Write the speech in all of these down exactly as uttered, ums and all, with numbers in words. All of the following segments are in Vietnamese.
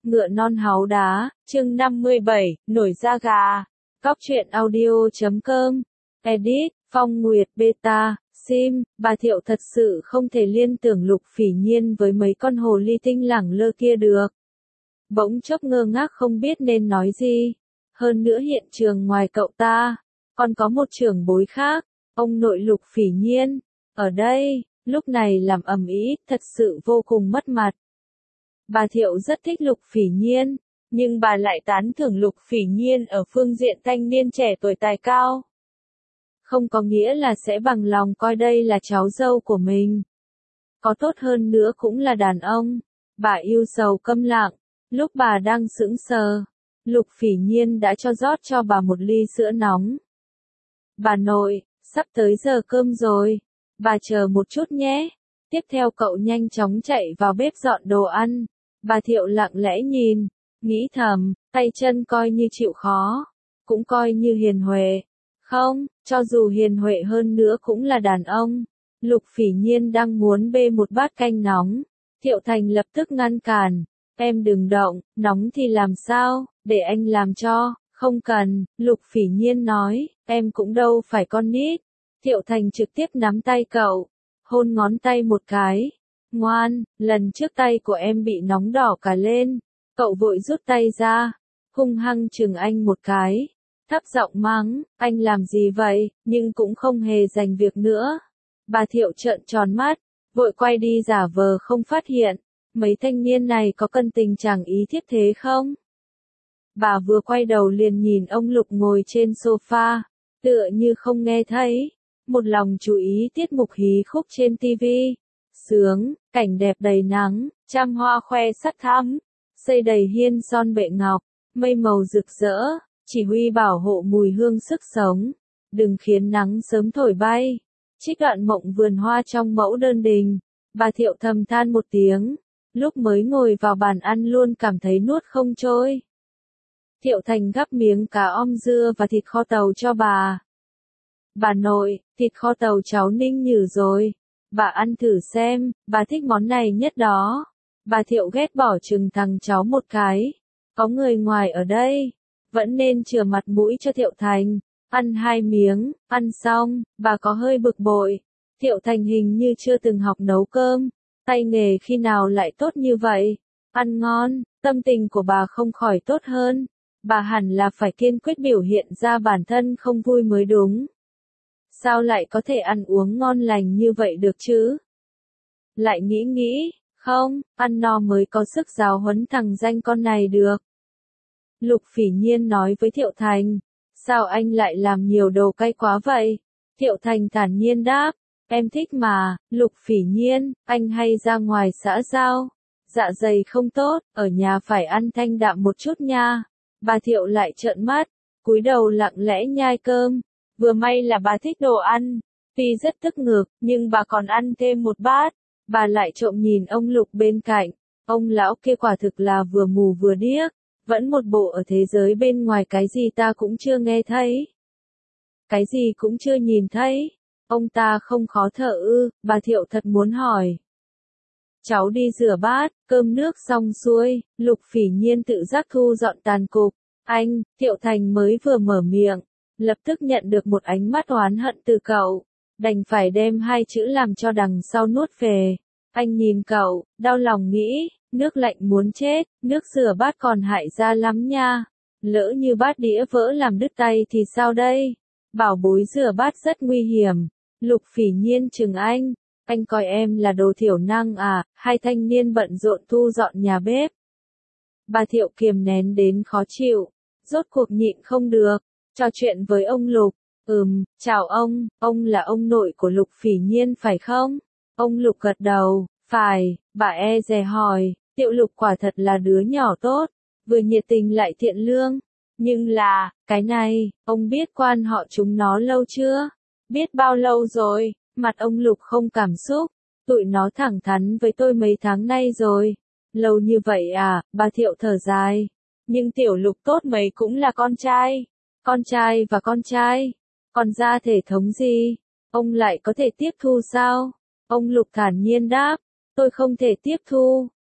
Ngựa non háu đá, chương năm mươi bảy, nổi da gà. Cóc truyện audio chấm com. Edit, Phong Nguyệt Beta, Sim, bà Thiệu thật sự không thể liên tưởng Lục Phỉ Nhiên với mấy con hồ ly tinh lẳng lơ kia được. Bỗng chốc ngơ ngác không biết nên nói gì. Hơn nữa hiện trường ngoài cậu ta, còn có một trưởng bối khác, ông nội Lục Phỉ Nhiên, ở đây, lúc này làm ầm ĩ, thật sự vô cùng mất mặt. Bà Thiệu rất thích Lục Phỉ Nhiên, nhưng bà lại tán thưởng Lục Phỉ Nhiên ở phương diện thanh niên trẻ tuổi tài cao. Không có nghĩa là sẽ bằng lòng coi đây là cháu dâu của mình. Có tốt hơn nữa cũng là đàn ông. Bà yêu sầu câm lặng, lúc bà đang sững sờ, Lục Phỉ Nhiên đã cho rót cho bà một ly sữa nóng. Bà nội, sắp tới giờ cơm rồi, bà chờ một chút nhé. Tiếp theo cậu nhanh chóng chạy vào bếp dọn đồ ăn. Bà Thiệu lặng lẽ nhìn, nghĩ thầm, tay chân coi như chịu khó, cũng coi như hiền huệ. Không, cho dù hiền huệ hơn nữa cũng là đàn ông. Lục Phỉ Nhiên đang muốn bê một bát canh nóng. Thiệu Thành lập tức ngăn cản, em đừng động, nóng thì làm sao, để anh làm cho, không cần, Lục Phỉ Nhiên nói, em cũng đâu phải con nít. Thiệu Thành trực tiếp nắm tay cậu, hôn ngón tay một cái. Ngoan, lần trước tay của em bị nóng đỏ cả lên. Cậu vội rút tay ra, hung hăng chừng anh một cái. Thấp giọng mắng, anh làm gì vậy, nhưng cũng không hề giành việc nữa. Bà Thiệu trợn tròn mắt, vội quay đi giả vờ không phát hiện. Mấy thanh niên này có cần tình trạng ý thiết thế không? Bà vừa quay đầu liền nhìn ông Lục ngồi trên sofa, tựa như không nghe thấy. Một lòng chú ý tiết mục hí khúc trên tivi. Sướng, cảnh đẹp đầy nắng, trăm hoa khoe sắc thắm, xây đầy hiên son bệ ngọc, mây màu rực rỡ, chỉ huy bảo hộ mùi hương sức sống, đừng khiến nắng sớm thổi bay. Trích đoạn mộng vườn hoa trong mẫu đơn đình, bà Thiệu thầm than một tiếng, lúc mới ngồi vào bàn ăn luôn cảm thấy nuốt không trôi. Thiệu Thành gắp miếng cá om dưa và thịt kho tàu cho bà. Bà nội, thịt kho tàu cháu ninh nhử rồi. Bà ăn thử xem, bà thích món này nhất đó. Bà Thiệu ghét bỏ chừng thằng cháu một cái. Có người ngoài ở đây, vẫn nên chừa mặt mũi cho Thiệu Thành. Ăn hai miếng, ăn xong, bà có hơi bực bội. Thiệu Thành hình như chưa từng học nấu cơm, tay nghề khi nào lại tốt như vậy. Ăn ngon, tâm tình của bà không khỏi tốt hơn. Bà hẳn là phải kiên quyết biểu hiện ra bản thân không vui mới đúng. Sao lại có thể ăn uống ngon lành như vậy được chứ? Lại nghĩ nghĩ, không, ăn no mới có sức giáo huấn thằng danh con này được. Lục Phỉ Nhiên nói với Thiệu Thành, sao anh lại làm nhiều đồ cay quá vậy? Thiệu Thành thản nhiên đáp, em thích mà. Lục Phỉ Nhiên, anh hay ra ngoài xã giao, dạ dày không tốt, ở nhà phải ăn thanh đạm một chút nha. Bà Thiệu lại trợn mắt, cúi đầu lặng lẽ nhai cơm. Vừa may là bà thích đồ ăn, tuy rất tức ngực, nhưng bà còn ăn thêm một bát. Bà lại trộm nhìn ông Lục bên cạnh, ông lão kia quả thực là vừa mù vừa điếc, vẫn một bộ ở thế giới bên ngoài cái gì ta cũng chưa nghe thấy. Cái gì cũng chưa nhìn thấy, ông ta không khó thở ư, bà Thiệu thật muốn hỏi. Cháu đi rửa bát, cơm nước xong xuôi, Lục Phỉ Nhiên tự giác thu dọn tàn cục. Anh, Thiệu Thành mới vừa mở miệng, lập tức nhận được một ánh mắt oán hận từ cậu, đành phải đem hai chữ làm cho đằng sau nuốt về. Anh nhìn cậu, đau lòng nghĩ, nước lạnh muốn chết, nước rửa bát còn hại da lắm nha. Lỡ như bát đĩa vỡ làm đứt tay thì sao đây? Bảo bối rửa bát rất nguy hiểm. Lục Phỉ Nhiên chừng anh, anh coi em là đồ thiểu năng à? Hai thanh niên bận rộn thu dọn nhà bếp. Bà Thiệu kiềm nén đến khó chịu, rốt cuộc nhịn không được. Trò chuyện với ông Lục, ừm, chào ông, ông là ông nội của Lục Phỉ Nhiên phải không? Ông Lục gật đầu, phải, bà e dè hỏi, Thiệu Lục quả thật là đứa nhỏ tốt, vừa nhiệt tình lại thiện lương. Nhưng là, cái này, ông biết quan họ chúng nó lâu chưa? Biết bao lâu rồi? Mặt ông Lục không cảm xúc, tụi nó thẳng thắn với tôi mấy tháng nay rồi. Lâu như vậy à, bà Thiệu thở dài. Nhưng Tiểu Lục tốt mấy cũng là con trai. Con trai và con trai, còn ra thể thống gì, ông lại có thể tiếp thu sao? Ông Lục thản nhiên đáp, tôi không thể tiếp thu.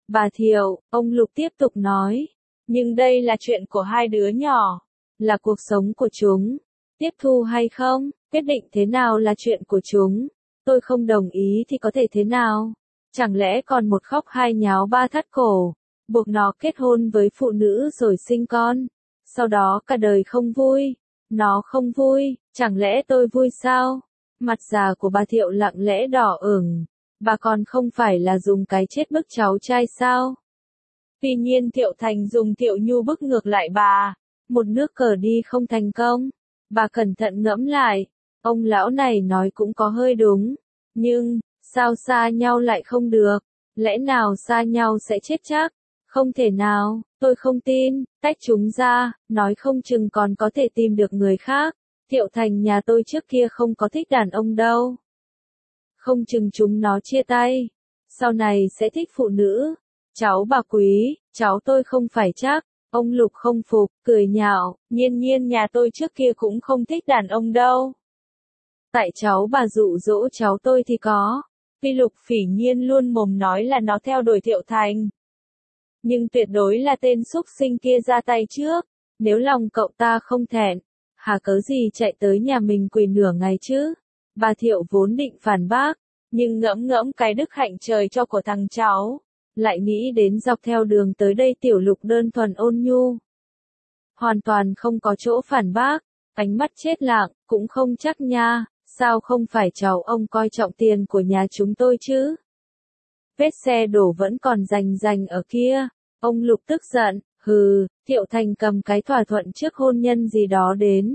Bà Thiệu, ông Lục tiếp tục nói. Nhưng đây là chuyện của hai đứa nhỏ. Là cuộc sống của chúng. Tiếp thu hay không, quyết định thế nào là chuyện của chúng. Tôi không đồng ý thì có thể thế nào? Chẳng lẽ còn một khóc hai nháo ba thắt cổ, buộc nó kết hôn với phụ nữ rồi sinh con, sau đó cả đời không vui? Nó không vui, chẳng lẽ tôi vui sao? Mặt già của bà Thiệu lặng lẽ đỏ ửng. Bà còn không phải là dùng cái chết bức cháu trai sao? Tuy nhiên Thiệu Thành dùng Thiệu Nhu bức ngược lại bà. Một nước cờ đi không thành công. Bà cẩn thận ngẫm lại. Ông lão này nói cũng có hơi đúng. Nhưng, sao xa nhau lại không được? Lẽ nào xa nhau sẽ chết chắc? Không thể nào, tôi không tin. Tách chúng ra, nói không chừng còn có thể tìm được người khác. Thiệu Thành nhà tôi trước kia không có thích đàn ông đâu. Không chừng chúng nó chia tay. Sau này sẽ thích phụ nữ. Cháu bà Quý, cháu tôi không phải chắc. Ông Lục không phục, cười nhạo, nhiên nhiên nhà tôi trước kia cũng không thích đàn ông đâu. Tại cháu bà dụ dỗ cháu tôi thì có. Vì Lục Phỉ Nhiên luôn mồm nói là nó theo đuổi Thiệu Thành. Nhưng tuyệt đối là tên xúc sinh kia ra tay trước. Nếu lòng cậu ta không thẹn, hà cớ gì chạy tới nhà mình quỳ nửa ngày chứ? Bà Thiệu vốn định phản bác, nhưng ngẫm ngẫm cái đức hạnh trời cho của thằng cháu. Lại nghĩ đến dọc theo đường tới đây Tiểu Lục đơn thuần ôn nhu. Hoàn toàn không có chỗ phản bác, ánh mắt chết lặng, cũng không chắc nha, sao không phải cháu ông coi trọng tiền của nhà chúng tôi chứ? Vết xe đổ vẫn còn rành rành ở kia, ông Lục tức giận, hừ, Thiệu Thành cầm cái thỏa thuận trước hôn nhân gì đó đến.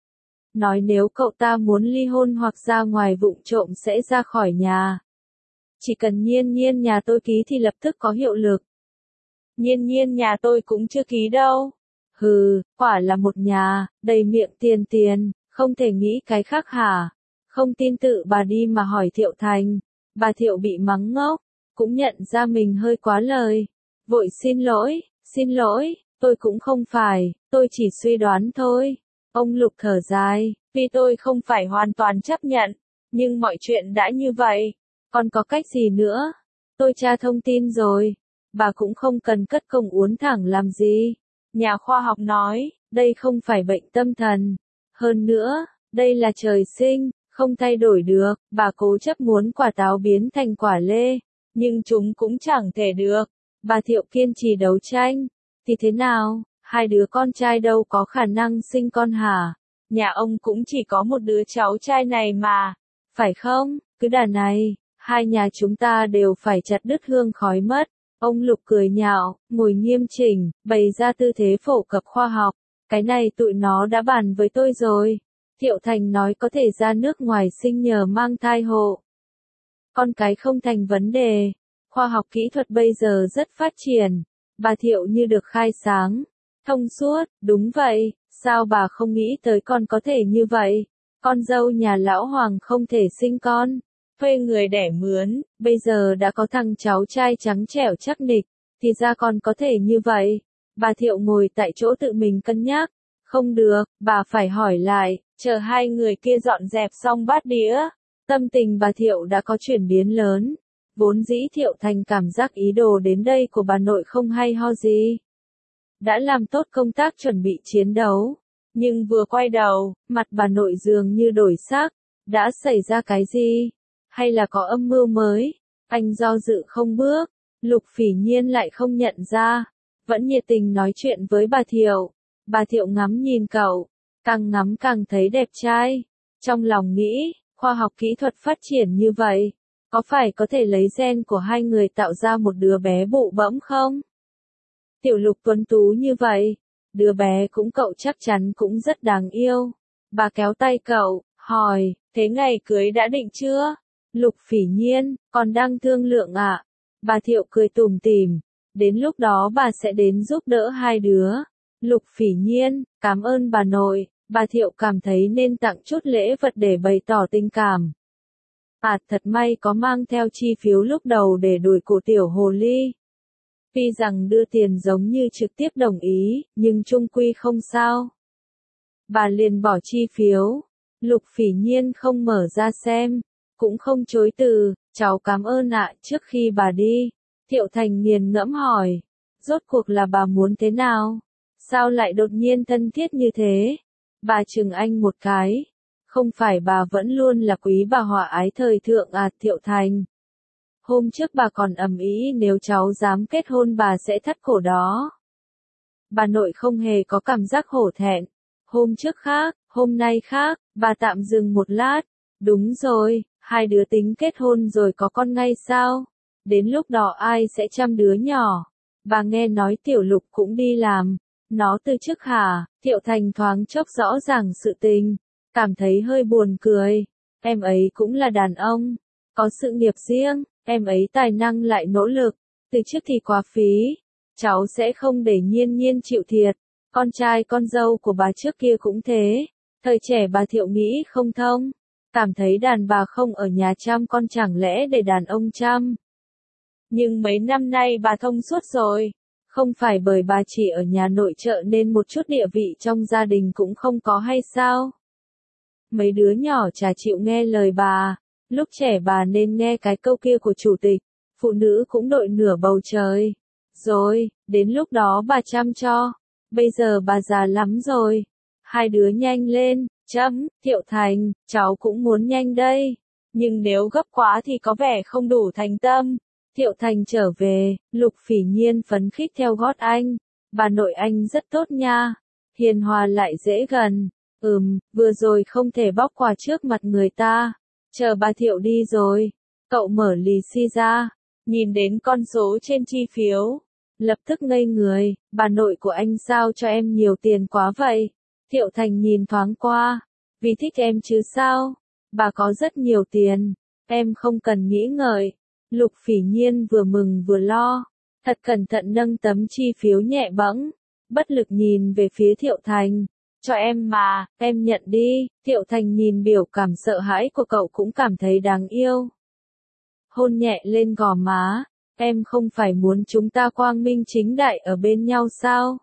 Nói nếu cậu ta muốn ly hôn hoặc ra ngoài vụng trộm sẽ ra khỏi nhà. Chỉ cần nhiên nhiên nhà tôi ký thì lập tức có hiệu lực. Nhiên nhiên nhà tôi cũng chưa ký đâu. Hừ, quả là một nhà, đầy miệng tiền tiền, không thể nghĩ cái khác hả? Không tin tự bà đi mà hỏi Thiệu Thành. Bà Thiệu bị mắng ngốc, cũng nhận ra mình hơi quá lời. Vội xin lỗi, xin lỗi, tôi cũng không phải, tôi chỉ suy đoán thôi. Ông Lục thở dài, vì tôi không phải hoàn toàn chấp nhận, nhưng mọi chuyện đã như vậy. Còn có cách gì nữa? Tôi tra thông tin rồi. Bà cũng không cần cất công uốn thẳng làm gì. Nhà khoa học nói, đây không phải bệnh tâm thần. Hơn nữa, đây là trời sinh, không thay đổi được. Bà cố chấp muốn quả táo biến thành quả lê. Nhưng chúng cũng chẳng thể được. Bà Thiệu kiên trì đấu tranh. Thì thế nào? Hai đứa con trai đâu có khả năng sinh con hả? Nhà ông cũng chỉ có một đứa cháu trai này mà. Phải không? Cứ đà này. Hai nhà chúng ta đều phải chặt đứt hương khói mất. Ông Lục cười nhạo, ngồi nghiêm chỉnh, bày ra tư thế phổ cập khoa học. Cái này tụi nó đã bàn với tôi rồi. Thiệu Thành nói có thể ra nước ngoài sinh nhờ mang thai hộ. Con cái không thành vấn đề. Khoa học kỹ thuật bây giờ rất phát triển. Bà Thiệu như được khai sáng. Thông suốt, đúng vậy, sao bà không nghĩ tới con có thể như vậy? Con dâu nhà lão Hoàng không thể sinh con. Thuê người đẻ mướn, bây giờ đã có thằng cháu trai trắng trẻo chắc nịch, thì ra còn có thể như vậy. Bà Thiệu ngồi tại chỗ tự mình cân nhắc. Không được, bà phải hỏi lại, chờ hai người kia dọn dẹp xong bát đĩa. Tâm tình bà Thiệu đã có chuyển biến lớn. Vốn dĩ Thiệu Thành cảm giác ý đồ đến đây của bà nội không hay ho gì. Đã làm tốt công tác chuẩn bị chiến đấu. Nhưng vừa quay đầu, mặt bà nội dường như đổi sắc. Đã xảy ra cái gì? Hay là có âm mưu mới? Anh do dự không bước. Lục Phỉ Nhiên lại không nhận ra. Vẫn nhiệt tình nói chuyện với bà Thiệu. Bà Thiệu ngắm nhìn cậu. Càng ngắm càng thấy đẹp trai. Trong lòng nghĩ, khoa học kỹ thuật phát triển như vậy. Có phải có thể lấy gen của hai người tạo ra một đứa bé bụ bẫm không? Tiểu Lục tuấn tú như vậy. Đứa bé cũng cậu chắc chắn cũng rất đáng yêu. Bà kéo tay cậu, hỏi, thế ngày cưới đã định chưa? Lục Phỉ Nhiên, còn đang thương lượng ạ. À? Bà Thiệu cười tủm tỉm. Đến lúc đó bà sẽ đến giúp đỡ hai đứa. Lục Phỉ Nhiên, cảm ơn bà nội. Bà Thiệu cảm thấy nên tặng chút lễ vật để bày tỏ tình cảm. À thật may có mang theo chi phiếu lúc đầu để đuổi cổ tiểu hồ ly. Tuy rằng đưa tiền giống như trực tiếp đồng ý, nhưng chung quy không sao. Bà liền bỏ chi phiếu. Lục Phỉ Nhiên không mở ra xem. Cũng không chối từ, cháu cảm ơn ạ, trước khi bà đi. Thiệu Thành nghiền ngẫm hỏi. Rốt cuộc là bà muốn thế nào? Sao lại đột nhiên thân thiết như thế? Bà chừng anh một cái. Không phải bà vẫn luôn là quý bà hòa ái thời thượng à Thiệu Thành. Hôm trước bà còn ầm ĩ nếu cháu dám kết hôn bà sẽ thắt cổ đó. Bà nội không hề có cảm giác hổ thẹn. Hôm trước khác, hôm nay khác, bà tạm dừng một lát. Đúng rồi, hai đứa tính kết hôn rồi có con ngay sao? Đến lúc đó ai sẽ chăm đứa nhỏ? Bà nghe nói Tiểu Lục cũng đi làm. Nó từ chức hả? Thiệu Thành thoáng chốc rõ ràng sự tình. Cảm thấy hơi buồn cười. Em ấy cũng là đàn ông. Có sự nghiệp riêng. Em ấy tài năng lại nỗ lực. Từ chức thì quá phí. Cháu sẽ không để Nhiên Nhiên chịu thiệt. Con trai con dâu của bà trước kia cũng thế. Thời trẻ bà Thiệu nghĩ không thông. Cảm thấy đàn bà không ở nhà chăm con chẳng lẽ để đàn ông chăm. Nhưng mấy năm nay bà thông suốt rồi. Không phải bởi bà chỉ ở nhà nội trợ nên một chút địa vị trong gia đình cũng không có hay sao? Mấy đứa nhỏ chả chịu nghe lời bà. Lúc trẻ bà nên nghe cái câu kia của chủ tịch. Phụ nữ cũng đội nửa bầu trời. Rồi, đến lúc đó bà chăm cho. Bây giờ bà già lắm rồi. Hai đứa nhanh lên, chấm, Thiệu Thành, cháu cũng muốn nhanh đây. Nhưng nếu gấp quá thì có vẻ không đủ thành tâm. Thiệu Thành trở về, Lục Phỉ Nhiên phấn khích theo gót anh. Bà nội anh rất tốt nha. Hiền hòa lại dễ gần. Ừm, vừa rồi không thể bóc quà trước mặt người ta. Chờ bà Thiệu đi rồi. Cậu mở lì xi ra. Nhìn đến con số trên chi phiếu. Lập tức ngây người. Bà nội của anh sao cho em nhiều tiền quá vậy? Thiệu Thành nhìn thoáng qua. Vì thích em chứ sao? Bà có rất nhiều tiền. Em không cần nghĩ ngợi. Lục Phỉ Nhiên vừa mừng vừa lo. Thật cẩn thận nâng tấm chi phiếu nhẹ bẫng. Bất lực nhìn về phía Thiệu Thành. Cho em mà, em nhận đi. Thiệu Thành nhìn biểu cảm sợ hãi của cậu cũng cảm thấy đáng yêu. Hôn nhẹ lên gò má. Em không phải muốn chúng ta quang minh chính đại ở bên nhau sao?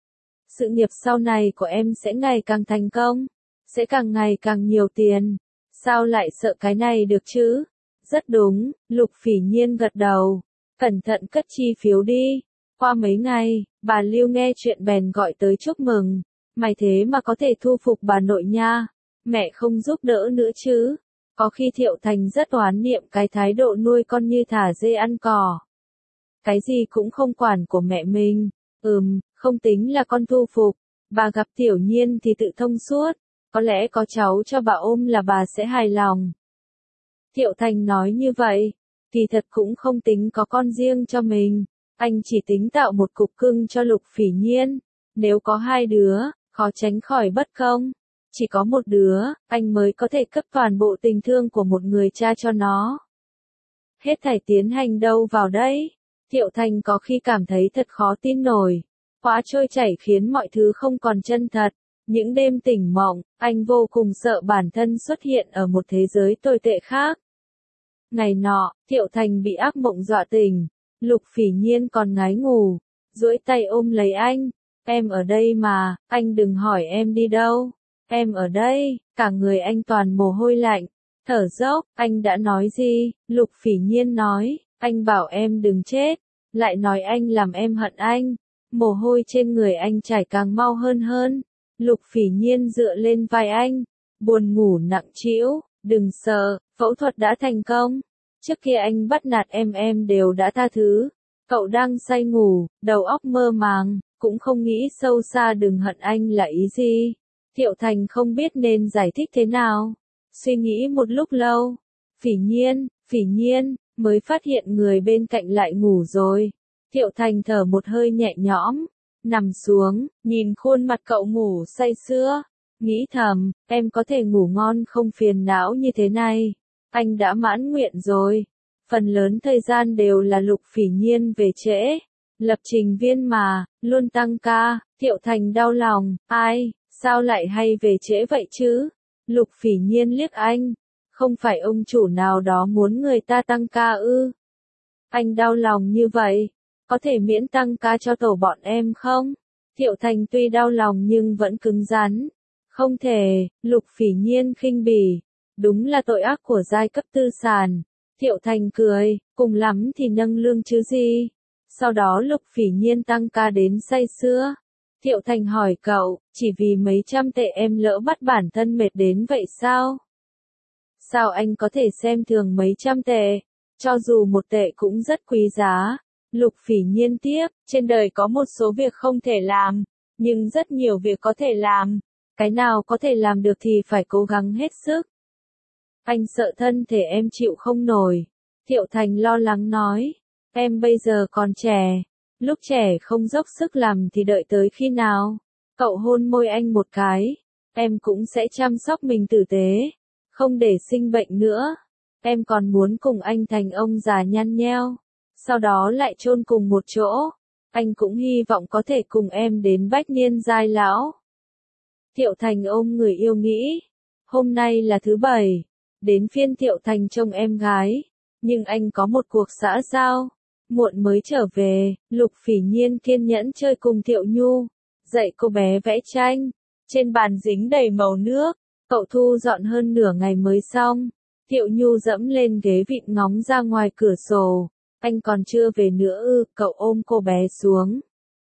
Sự nghiệp sau này của em sẽ ngày càng thành công. Sẽ càng ngày càng nhiều tiền. Sao lại sợ cái này được chứ? Rất đúng, Lục Phỉ Nhiên gật đầu. Cẩn thận cất chi phiếu đi. Qua mấy ngày, bà Lưu nghe chuyện bèn gọi tới chúc mừng. Mày thế mà có thể thu phục bà nội nha. Mẹ không giúp đỡ nữa chứ. Có khi Thiệu Thành rất oán niệm cái thái độ nuôi con như thả dê ăn cỏ. Cái gì cũng không quản của mẹ mình. Ừm, không tính là con thu phục. Bà gặp Tiểu Nhiên thì tự thông suốt. Có lẽ có cháu cho bà ôm là bà sẽ hài lòng. Thiệu Thành nói như vậy. Kỳ thật cũng không tính có con riêng cho mình. Anh chỉ tính tạo một cục cưng cho Lục Phỉ Nhiên. Nếu có hai đứa, khó tránh khỏi bất công. Chỉ có một đứa, anh mới có thể cấp toàn bộ tình thương của một người cha cho nó. Hết thảy tiến hành đâu vào đây? Thiệu Thành có khi cảm thấy thật khó tin nổi. Quá trôi chảy khiến mọi thứ không còn chân thật. Những đêm tỉnh mộng, anh vô cùng sợ bản thân xuất hiện ở một thế giới tồi tệ khác. Ngày nọ, Thiệu Thành bị ác mộng dọa tỉnh. Lục Phỉ Nhiên còn ngái ngủ. Duỗi tay ôm lấy anh. Em ở đây mà, anh đừng hỏi em đi đâu. Em ở đây, cả người anh toàn mồ hôi lạnh. Thở dốc, anh đã nói gì? Lục Phỉ Nhiên nói, anh bảo em đừng chết. Lại nói anh làm em hận anh. Mồ hôi trên người anh chảy càng mau hơn hơn. Lục Phỉ Nhiên dựa lên vai anh. Buồn ngủ nặng trĩu, đừng sợ, phẫu thuật đã thành công. Trước kia anh bắt nạt em em đều đã tha thứ. Cậu đang say ngủ, đầu óc mơ màng, cũng không nghĩ sâu xa đừng hận anh là ý gì. Thiệu Thành không biết nên giải thích thế nào. Suy nghĩ một lúc lâu. Phỉ Nhiên, Phỉ Nhiên, mới phát hiện người bên cạnh lại ngủ rồi. Thiệu Thành thở một hơi nhẹ nhõm. Nằm xuống, nhìn khuôn mặt cậu ngủ say sưa. Nghĩ thầm, em có thể ngủ ngon không phiền não như thế này. Anh đã mãn nguyện rồi. Phần lớn thời gian đều là Lục Phỉ Nhiên về trễ. Lập trình viên mà, luôn tăng ca. Thiệu Thành đau lòng, ai, sao lại hay về trễ vậy chứ? Lục Phỉ Nhiên liếc anh. Không phải ông chủ nào đó muốn người ta tăng ca ư? Anh đau lòng như vậy. Có thể miễn tăng ca cho tổ bọn em không? Thiệu Thành tuy đau lòng nhưng vẫn cứng rắn. Không thể, Lục Phỉ Nhiên khinh bỉ. Đúng là tội ác của giai cấp tư sản. Thiệu Thành cười, cùng lắm thì nâng lương chứ gì. Sau đó Lục Phỉ Nhiên tăng ca đến say sưa. Thiệu Thành hỏi cậu, chỉ vì mấy trăm tệ em lỡ bắt bản thân mệt đến vậy sao? Sao anh có thể xem thường mấy trăm tệ? Cho dù một tệ cũng rất quý giá. Lục Phỉ Nhiên tiếp, trên đời có một số việc không thể làm, nhưng rất nhiều việc có thể làm. Cái nào có thể làm được thì phải cố gắng hết sức. Anh sợ thân thể em chịu không nổi. Thiệu Thành lo lắng nói, em bây giờ còn trẻ. Lúc trẻ không dốc sức làm thì đợi tới khi nào? Cậu hôn môi anh một cái. Em cũng sẽ chăm sóc mình tử tế. Không để sinh bệnh nữa. Em còn muốn cùng anh thành ông già nhăn nheo. Sau đó lại chôn cùng một chỗ. Anh cũng hy vọng có thể cùng em đến bách niên giai lão. Thiệu Thành ôm người yêu nghĩ. Hôm nay là thứ bảy. Đến phiên Thiệu Thành trông em gái. Nhưng anh có một cuộc xã giao. Muộn mới trở về, Lục Phỉ Nhiên kiên nhẫn chơi cùng Thiệu Nhu. Dạy cô bé vẽ tranh. Trên bàn dính đầy màu nước. Cậu thu dọn hơn nửa ngày mới xong. Thiệu Nhu dẫm lên ghế vịn ngóng ra ngoài cửa sổ. Anh còn chưa về nữa ư, cậu ôm cô bé xuống.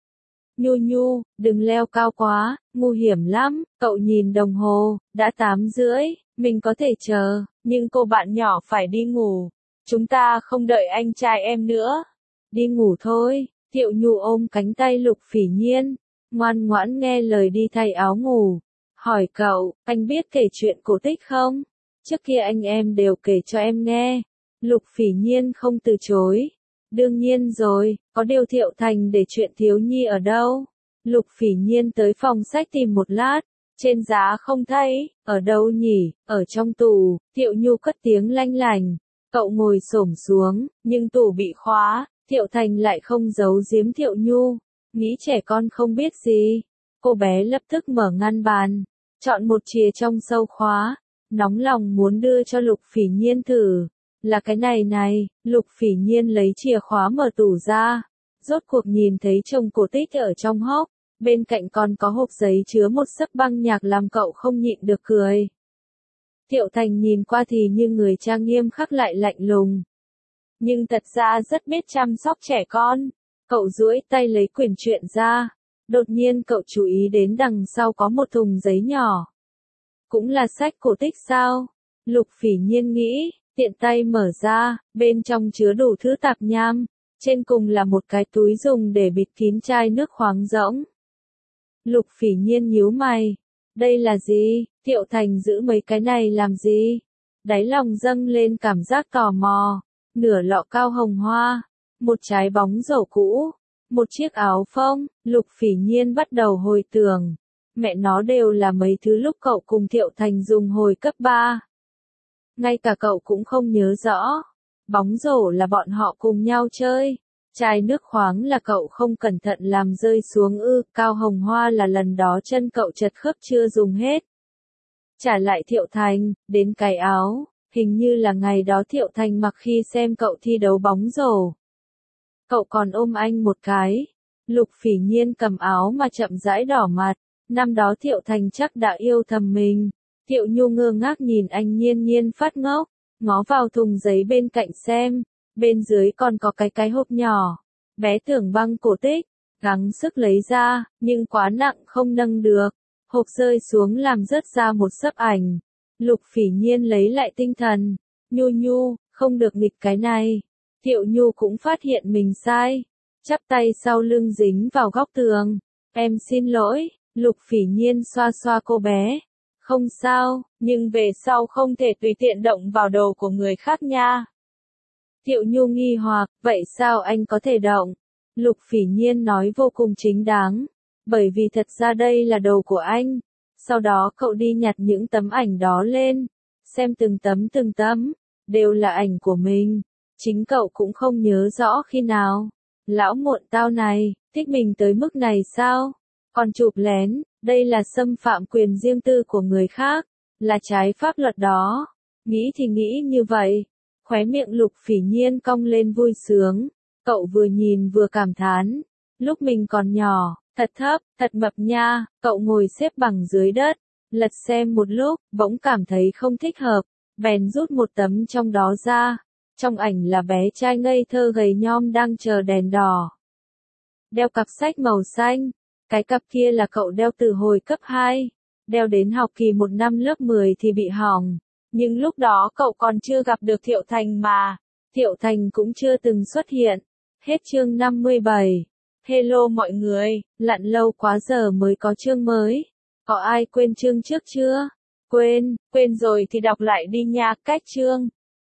Nhu Nhu, đừng leo cao quá, nguy hiểm lắm. Cậu nhìn đồng hồ, đã tám rưỡi, mình có thể chờ, nhưng cô bạn nhỏ phải đi ngủ. Chúng ta không đợi anh trai em nữa. Đi ngủ thôi. Thiệu Nhu ôm cánh tay Lục Phỉ Nhiên, ngoan ngoãn nghe lời đi thay áo ngủ. Hỏi cậu, anh biết kể chuyện cổ tích không? Trước kia anh em đều kể cho em nghe. Lục Phỉ Nhiên không từ chối. Đương nhiên rồi, có điều Thiệu Thành để chuyện thiếu nhi ở đâu? Lục Phỉ Nhiên tới phòng sách tìm một lát. Trên giá không thấy, ở đâu nhỉ? Ở trong tủ. Thiệu Nhu cất tiếng lanh lành. Cậu ngồi xổm xuống, nhưng tủ bị khóa. Thiệu Thành lại không giấu giếm Thiệu Nhu. Nghĩ trẻ con không biết gì. Cô bé lập tức mở ngăn bàn. Chọn một chìa trong sâu khóa. Nóng lòng muốn đưa cho Lục Phỉ Nhiên thử. Là cái này này. Lục Phỉ Nhiên lấy chìa khóa mở tủ ra. Rốt cuộc nhìn thấy chồng cổ tích ở trong hốc. Bên cạnh còn có hộp giấy chứa một sấp băng nhạc làm cậu không nhịn được cười. Thiệu Thành nhìn qua thì như người trang nghiêm khắc lại lạnh lùng. Nhưng thật ra rất biết chăm sóc trẻ con. Cậu duỗi tay lấy quyển truyện ra. Đột nhiên cậu chú ý đến đằng sau có một thùng giấy nhỏ. Cũng là sách cổ tích sao? Lục Phỉ Nhiên nghĩ, tiện tay mở ra, bên trong chứa đủ thứ tạp nham. Trên cùng là một cái túi dùng để bịt kín chai nước khoáng rỗng. Lục Phỉ Nhiên nhíu mày. Đây là gì? Thiệu Thành giữ mấy cái này làm gì? Đáy lòng dâng lên cảm giác tò mò. Nửa lọ cao hồng hoa. Một trái bóng rổ cũ. Một chiếc áo phông. Lục Phỉ Nhiên bắt đầu hồi tưởng. Mẹ nó đều là mấy thứ lúc cậu cùng Thiệu Thành dùng hồi cấp ba. Ngay cả cậu cũng không nhớ rõ. Bóng rổ là bọn họ cùng nhau chơi. Chai nước khoáng là cậu không cẩn thận làm rơi xuống ư, cao hồng hoa là lần đó chân cậu chật khớp chưa dùng hết. Trả lại Thiệu Thành, đến cái áo, hình như là ngày đó Thiệu Thành mặc khi xem cậu thi đấu bóng rổ. Cậu còn ôm anh một cái. Lục Phỉ Nhiên cầm áo mà chậm rãi đỏ mặt, năm đó Thiệu Thành chắc đã yêu thầm mình. Thiệu Nhu ngơ ngác nhìn anh Nhiên Nhiên phát ngốc, ngó vào thùng giấy bên cạnh xem. Bên dưới còn có cái cái hộp nhỏ. Bé tưởng băng cổ tích. Gắng sức lấy ra, nhưng quá nặng không nâng được. Hộp rơi xuống làm rớt ra một sấp ảnh. Lục Phỉ Nhiên lấy lại tinh thần. Nhu Nhu, không được nghịch cái này. Thiệu Nhu cũng phát hiện mình sai. Chắp tay sau lưng dính vào góc tường. Em xin lỗi. Lục Phỉ Nhiên xoa xoa cô bé. Không sao, nhưng về sau không thể tùy tiện động vào đồ của người khác nha. Thiệu Nhu nghi hoặc, vậy sao anh có thể động? Lục Phỉ Nhiên nói vô cùng chính đáng. Bởi vì thật ra đây là đồ của anh. Sau đó cậu đi nhặt những tấm ảnh đó lên. Xem từng tấm từng tấm. Đều là ảnh của mình. Chính cậu cũng không nhớ rõ khi nào. Lão muộn tao này, thích mình tới mức này sao? Còn chụp lén, đây là xâm phạm quyền riêng tư của người khác. Là trái pháp luật đó. Nghĩ thì nghĩ như vậy. Khóe miệng Lục Phỉ Nhiên cong lên vui sướng. Cậu vừa nhìn vừa cảm thán. Lúc mình còn nhỏ, thật thấp, thật mập nha. Cậu ngồi xếp bằng dưới đất. Lật xem một lúc, bỗng cảm thấy không thích hợp. Bèn rút một tấm trong đó ra. Trong ảnh là bé trai ngây thơ gầy nhom đang chờ đèn đỏ. Đeo cặp sách màu xanh. Cái cặp kia là cậu đeo từ hồi cấp hai. Đeo đến học kỳ một năm lớp mười thì bị hỏng. Nhưng lúc đó cậu còn chưa gặp được Thiệu Thành mà. Thiệu Thành cũng chưa từng xuất hiện. Hết chương năm mươi bảy. Hello mọi người, lặn lâu quá giờ mới có chương mới. Có ai quên chương trước chưa? Quên, quên rồi thì đọc lại đi nha, cách chương.